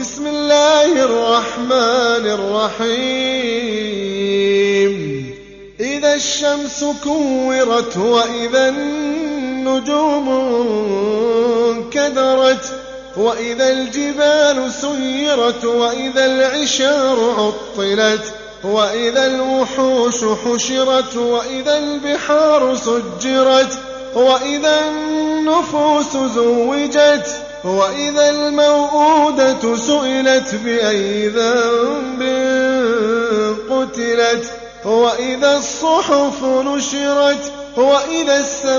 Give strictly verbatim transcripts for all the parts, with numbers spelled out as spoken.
بسم الله الرحمن الرحيم إذا الشمس كورت وإذا النجوم انكدرت وإذا الجبال سيرت وإذا العشار عطلت وإذا الوحوش حشرت وإذا البحار سجرت وإذا النفوس زوجت وإذا الموءودة سئلت بأي ذنب قتلت وإذا الصحف نشرت وإذا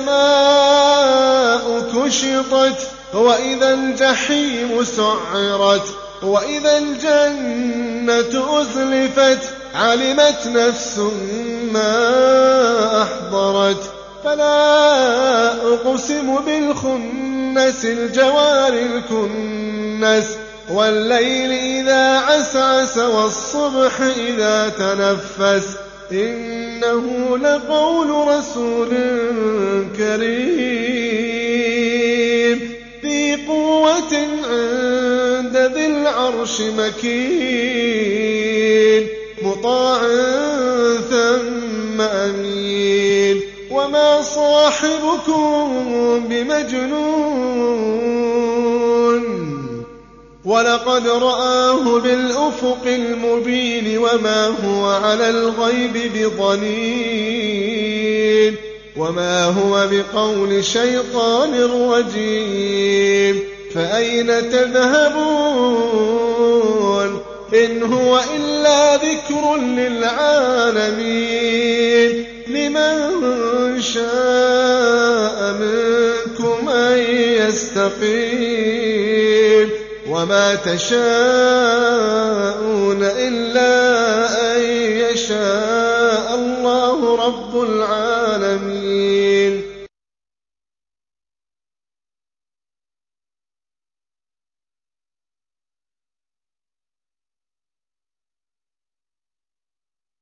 السماء كشطت وإذا الجحيم سعرت وإذا الجنة أزلفت علمت نفس ما أحضرت فلا أقسم بالخنس الجوار الكنس والليل إذا عسعس والصبح إذا تنفس إنه لقول رسول كريم ذي قوة عند ذي العرش مكين مطاع ثم أمين وما صاحبكم بمجنون ولقد رآه بالأفق المبين وما هو على الغيب بضنين وما هو بقول شيطان رجيم فأين تذهبون إن هو إلا ذكر للعالمين لمن شاء منكم أن يستقيم وما تشاءون إلا أن يشاء الله رب العالمين.